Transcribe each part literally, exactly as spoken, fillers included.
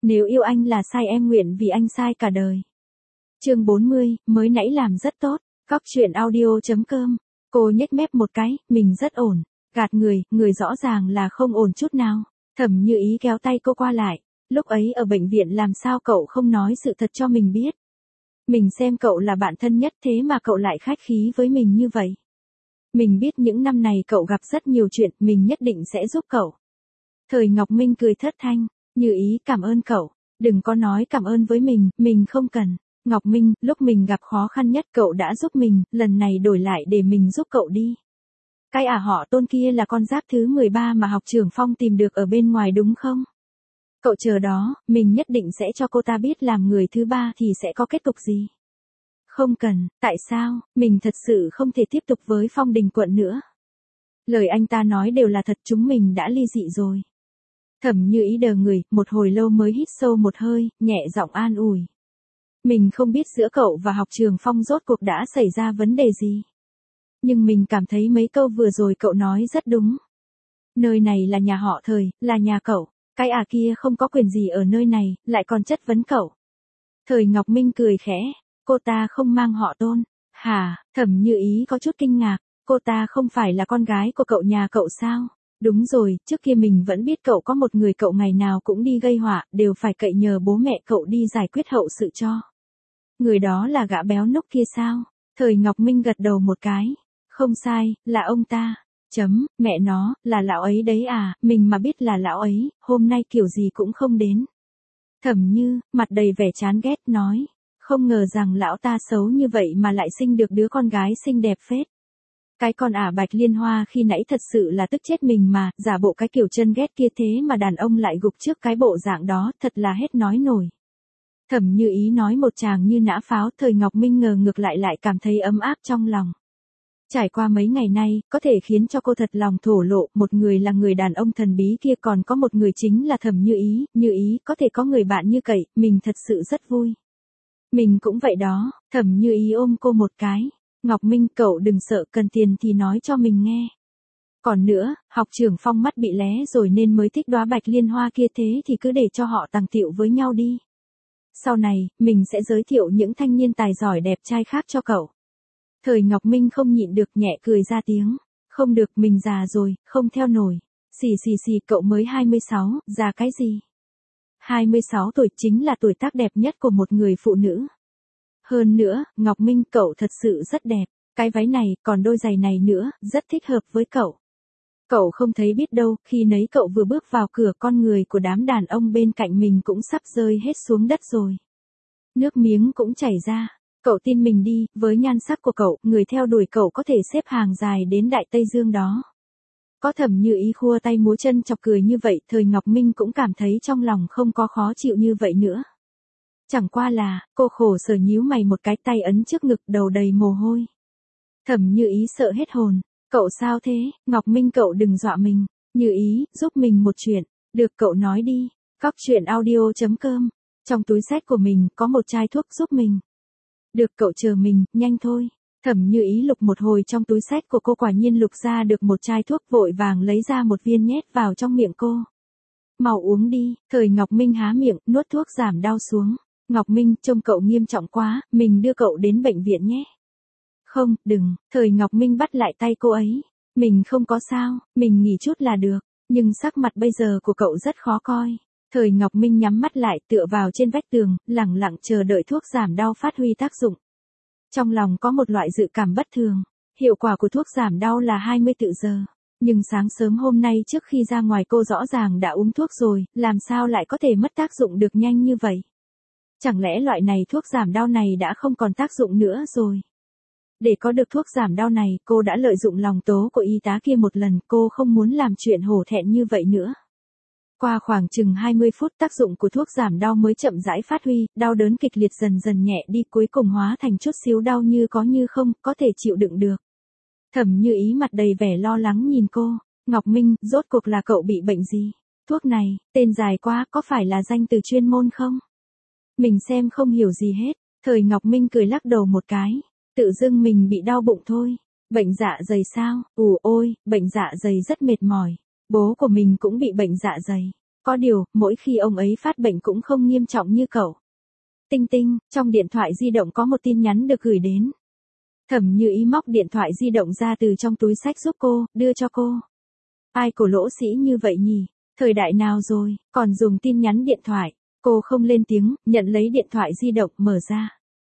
Nếu yêu anh là sai em nguyện vì anh sai cả đời. Chương bốn mươi, mới nãy làm rất tốt. Góc truyện audio.com. Cô nhếch mép một cái, mình rất ổn. Gạt người, người rõ ràng là không ổn chút nào. Thẩm Như Ý kéo tay cô qua lại. Lúc ấy ở bệnh viện làm sao cậu không nói sự thật cho mình biết. Mình xem cậu là bạn thân nhất thế mà cậu lại khách khí với mình như vậy. Mình biết những năm này cậu gặp rất nhiều chuyện, mình nhất định sẽ giúp cậu. Thời Ngọc Minh cười thất thanh. Như Ý cảm ơn cậu. Đừng có nói cảm ơn với mình, mình không cần. Ngọc Minh, lúc mình gặp khó khăn nhất cậu đã giúp mình, lần này đổi lại để mình giúp cậu đi. Cái à họ Tôn kia là con giáp thứ mười ba mà học trưởng Phong tìm được ở bên ngoài đúng không? Cậu chờ đó, mình nhất định sẽ cho cô ta biết làm người thứ ba thì sẽ có kết cục gì. Không cần, tại sao, mình thật sự không thể tiếp tục với Phong Đình Quận nữa. Lời anh ta nói đều là thật, chúng mình đã ly dị rồi. Thẩm Như Ý đờ người, một hồi lâu mới hít sâu một hơi, nhẹ giọng an ủi. Mình không biết giữa cậu và học trường Phong rốt cuộc đã xảy ra vấn đề gì. Nhưng mình cảm thấy mấy câu vừa rồi cậu nói rất đúng. Nơi này là nhà họ Thời, là nhà cậu. Cái à kia không có quyền gì ở nơi này, lại còn chất vấn cậu. Thời Ngọc Minh cười khẽ. Cô ta không mang họ Tôn. Hả, Thẩm Như Ý có chút kinh ngạc. Cô ta không phải là con gái của cậu nhà cậu sao? Đúng rồi, trước kia mình vẫn biết cậu có một người cậu ngày nào cũng đi gây họa, đều phải cậy nhờ bố mẹ cậu đi giải quyết hậu sự cho. Người đó là gã béo núc kia sao? Thời Ngọc Minh gật đầu một cái. Không sai, là ông ta. Chấm, mẹ nó, là lão ấy đấy à, mình mà biết là lão ấy, hôm nay kiểu gì cũng không đến. Thẩm Như, mặt đầy vẻ chán ghét, nói. Không ngờ rằng lão ta xấu như vậy mà lại sinh được đứa con gái xinh đẹp phết. Cái con ả Bạch Liên Hoa khi nãy thật sự là tức chết mình mà, giả bộ cái kiểu chân ghét kia thế mà đàn ông lại gục trước cái bộ dạng đó, thật là hết nói nổi. Thẩm Như Ý nói một tràng như nã pháo, Thời Ngọc Minh ngờ ngược lại lại cảm thấy ấm áp trong lòng. Trải qua mấy ngày nay, có thể khiến cho cô thật lòng thổ lộ, một người là người đàn ông thần bí kia, còn có một người chính là Thẩm Như Ý, Như Ý có thể có người bạn như cậy, mình thật sự rất vui. Mình cũng vậy đó. Thẩm Như Ý ôm cô một cái. Ngọc Minh, cậu đừng sợ, cần tiền thì nói cho mình nghe. Còn nữa, học trưởng Phong mắt bị lé rồi nên mới thích đóa Bạch Liên Hoa kia, thế thì cứ để cho họ tàng tiệu với nhau đi. Sau này, mình sẽ giới thiệu những thanh niên tài giỏi đẹp trai khác cho cậu. Thời Ngọc Minh không nhịn được nhẹ cười ra tiếng. Không được, mình già rồi, không theo nổi. Xì xì xì, cậu mới hai mươi sáu, già cái gì? hai mươi sáu tuổi chính là tuổi tác đẹp nhất của một người phụ nữ. Hơn nữa, Ngọc Minh, cậu thật sự rất đẹp. Cái váy này, còn đôi giày này nữa, rất thích hợp với cậu. Cậu không thấy biết đâu, khi nấy cậu vừa bước vào cửa, con người của đám đàn ông bên cạnh mình cũng sắp rơi hết xuống đất rồi. Nước miếng cũng chảy ra. Cậu tin mình đi, với nhan sắc của cậu, người theo đuổi cậu có thể xếp hàng dài đến Đại Tây Dương đó. Có Thẩm Như Ý khua tay múa chân chọc cười như vậy, Thời Ngọc Minh cũng cảm thấy trong lòng không có khó chịu như vậy nữa. Chẳng qua là, cô khổ sở nhíu mày một cái, tay ấn trước ngực, đầu đầy mồ hôi. Thẩm Như Ý sợ hết hồn. Cậu sao thế, Ngọc Minh, cậu đừng dọa mình. Như Ý, giúp mình một chuyện. Được, cậu nói đi. Góc truyện audio.com. Trong túi xách của mình có một chai thuốc, giúp mình. Được, cậu chờ mình, nhanh thôi. Thẩm Như Ý lục một hồi trong túi xách của cô, quả nhiên lục ra được một chai thuốc, vội vàng lấy ra một viên nhét vào trong miệng cô. Mau uống đi. Thời Ngọc Minh há miệng, nuốt thuốc giảm đau xuống. Ngọc Minh, trông cậu nghiêm trọng quá, mình đưa cậu đến bệnh viện nhé. Không, đừng. Thời Ngọc Minh bắt lại tay cô ấy. Mình không có sao, mình nghỉ chút là được. Nhưng sắc mặt bây giờ của cậu rất khó coi. Thời Ngọc Minh nhắm mắt lại, tựa vào trên vách tường, lẳng lặng chờ đợi thuốc giảm đau phát huy tác dụng. Trong lòng có một loại dự cảm bất thường. Hiệu quả của thuốc giảm đau là hai mươi tự giờ. Nhưng sáng sớm hôm nay trước khi ra ngoài cô rõ ràng đã uống thuốc rồi, làm sao lại có thể mất tác dụng được nhanh như vậy? Chẳng lẽ loại này thuốc giảm đau này đã không còn tác dụng nữa rồi? Để có được thuốc giảm đau này, cô đã lợi dụng lòng tố của y tá kia một lần, cô không muốn làm chuyện hổ thẹn như vậy nữa. Qua khoảng chừng hai mươi phút, tác dụng của thuốc giảm đau mới chậm rãi phát huy, đau đớn kịch liệt dần dần nhẹ đi, cuối cùng hóa thành chút xíu đau như có như không, có thể chịu đựng được. Thẩm Như Ý mặt đầy vẻ lo lắng nhìn cô. Ngọc Minh, rốt cuộc là cậu bị bệnh gì? Thuốc này, tên dài quá, có phải là danh từ chuyên môn không? Mình xem không hiểu gì hết. Thời Ngọc Minh cười lắc đầu một cái. Tự dưng mình bị đau bụng thôi. Bệnh dạ dày sao? Ù ôi, bệnh dạ dày rất mệt mỏi. Bố của mình cũng bị bệnh dạ dày. Có điều, mỗi khi ông ấy phát bệnh cũng không nghiêm trọng như cậu. Tinh tinh, trong điện thoại di động có một tin nhắn được gửi đến. Thẩm Như Ý móc điện thoại di động ra từ trong túi xách giúp cô, đưa cho cô. Ai cổ lỗ sĩ như vậy nhỉ? Thời đại nào rồi, còn dùng tin nhắn điện thoại. Cô không lên tiếng, nhận lấy điện thoại di động, mở ra.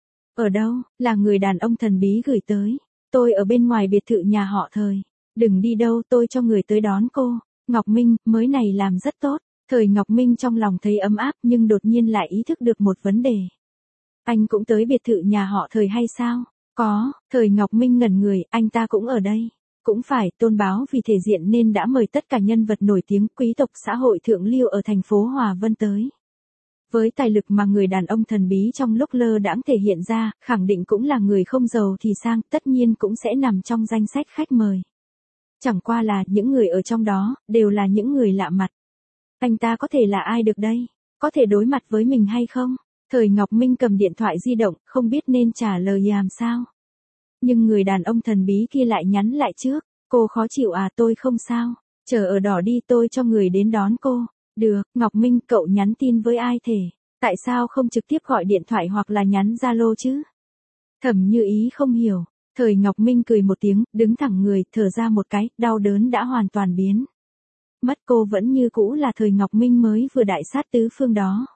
Ở đâu, là người đàn ông thần bí gửi tới. Tôi ở bên ngoài biệt thự nhà họ Thời. Đừng đi đâu, tôi cho người tới đón cô. Ngọc Minh, mới này làm rất tốt. Thời Ngọc Minh trong lòng thấy ấm áp nhưng đột nhiên lại ý thức được một vấn đề. Anh cũng tới biệt thự nhà họ Thời hay sao? Có, Thời Ngọc Minh ngẩn người, anh ta cũng ở đây. Cũng phải, Tôn Báo vì thể diện nên đã mời tất cả nhân vật nổi tiếng quý tộc xã hội thượng lưu ở thành phố Hòa Vân tới. Với tài lực mà người đàn ông thần bí trong lúc lơ đãng thể hiện ra, khẳng định cũng là người không giàu thì sang, tất nhiên cũng sẽ nằm trong danh sách khách mời. Chẳng qua là những người ở trong đó, đều là những người lạ mặt. Anh ta có thể là ai được đây? Có thể đối mặt với mình hay không? Thời Ngọc Minh cầm điện thoại di động, không biết nên trả lời làm sao. Nhưng người đàn ông thần bí kia lại nhắn lại trước. Cô khó chịu à, tôi không sao. Chờ ở đỏ đi, tôi cho người đến đón cô. Được, Ngọc Minh, cậu nhắn tin với ai thể? Tại sao không trực tiếp gọi điện thoại hoặc là nhắn Zalo chứ? Thẩm Như Ý không hiểu. Thời Ngọc Minh cười một tiếng, đứng thẳng người, thở ra một cái, đau đớn đã hoàn toàn biến. Mất cô vẫn như cũ là Thời Ngọc Minh mới vừa đại sát tứ phương đó.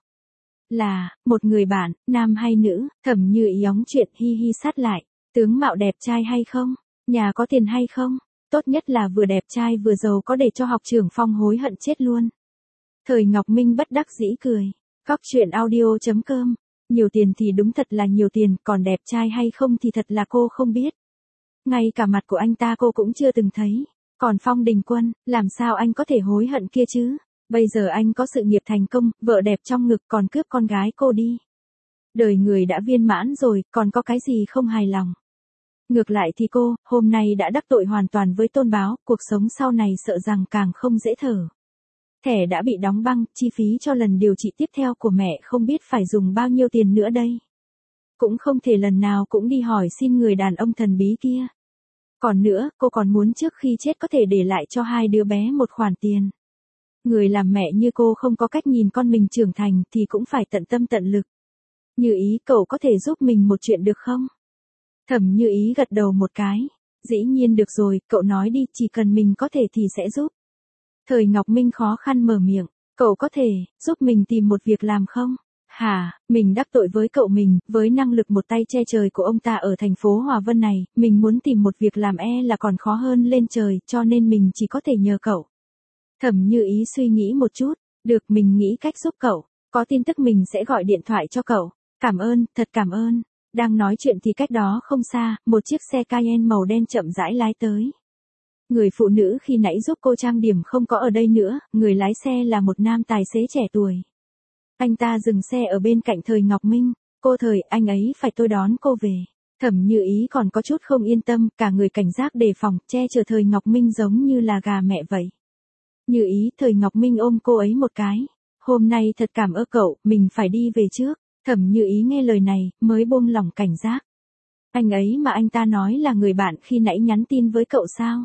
Là, một người bạn, nam hay nữ? Thẩm Như Ý óng chuyện hi hi sát lại. Tướng mạo đẹp trai hay không? Nhà có tiền hay không? Tốt nhất là vừa đẹp trai vừa giàu có để cho học trưởng Phong hối hận chết luôn. Thời Ngọc Minh bất đắc dĩ cười. Góc truyện audio chấm com. Nhiều tiền thì đúng thật là nhiều tiền, còn đẹp trai hay không thì thật là cô không biết. Ngay cả mặt của anh ta cô cũng chưa từng thấy. Còn Phong Đình Quân, làm sao anh có thể hối hận kia chứ? Bây giờ anh có sự nghiệp thành công, vợ đẹp trong ngực còn cướp con gái cô đi. Đời người đã viên mãn rồi, còn có cái gì không hài lòng. Ngược lại thì cô, hôm nay đã đắc tội hoàn toàn với Tôn Báo, cuộc sống sau này sợ rằng càng không dễ thở. Thẻ đã bị đóng băng, chi phí cho lần điều trị tiếp theo của mẹ không biết phải dùng bao nhiêu tiền nữa đây. Cũng không thể lần nào cũng đi hỏi xin người đàn ông thần bí kia. Còn nữa, cô còn muốn trước khi chết có thể để lại cho hai đứa bé một khoản tiền. Người làm mẹ như cô không có cách nhìn con mình trưởng thành thì cũng phải tận tâm tận lực. Như Ý, cậu có thể giúp mình một chuyện được không? Thẩm Như Ý gật đầu một cái. Dĩ nhiên được rồi, cậu nói đi, chỉ cần mình có thể thì sẽ giúp. Thời Ngọc Minh khó khăn mở miệng. Cậu có thể, giúp mình tìm một việc làm không? Hả, mình đắc tội với cậu mình, với năng lực một tay che trời của ông ta ở thành phố Hòa Vân này, mình muốn tìm một việc làm e là còn khó hơn lên trời, cho nên mình chỉ có thể nhờ cậu. Thẩm Như Ý suy nghĩ một chút, được, mình nghĩ cách giúp cậu, có tin tức mình sẽ gọi điện thoại cho cậu. Cảm ơn, thật cảm ơn. Đang nói chuyện thì cách đó không xa, một chiếc xe Cayenne màu đen chậm rãi lái tới. Người phụ nữ khi nãy giúp cô trang điểm không có ở đây nữa, người lái xe là một nam tài xế trẻ tuổi. Anh ta dừng xe ở bên cạnh Thời Ngọc Minh. Cô Thời, anh ấy phải tôi đón cô về. Thẩm Như Ý còn có chút không yên tâm, cả người cảnh giác đề phòng, che chở Thời Ngọc Minh giống như là gà mẹ vậy. Như Ý, Thời Ngọc Minh ôm cô ấy một cái. Hôm nay thật cảm ơn cậu, mình phải đi về trước. Thẩm Như Ý nghe lời này, mới buông lỏng cảnh giác. Anh ấy mà anh ta nói là người bạn khi nãy nhắn tin với cậu sao?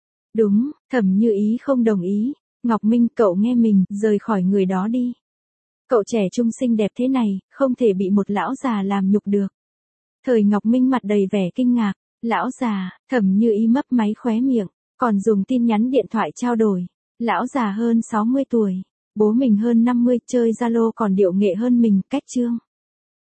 Đúng, Thẩm Như Ý không đồng ý. Ngọc Minh, cậu nghe mình, rời khỏi người đó đi. Cậu trẻ trung xinh đẹp thế này, không thể bị một lão già làm nhục được. Thời Ngọc Minh mặt đầy vẻ kinh ngạc. Lão già, Thẩm Như Ý mấp máy khóe miệng, còn dùng tin nhắn điện thoại trao đổi. Lão già hơn sáu mươi tuổi, bố mình hơn năm mươi, chơi Zalo còn điệu nghệ hơn mình, cách chương.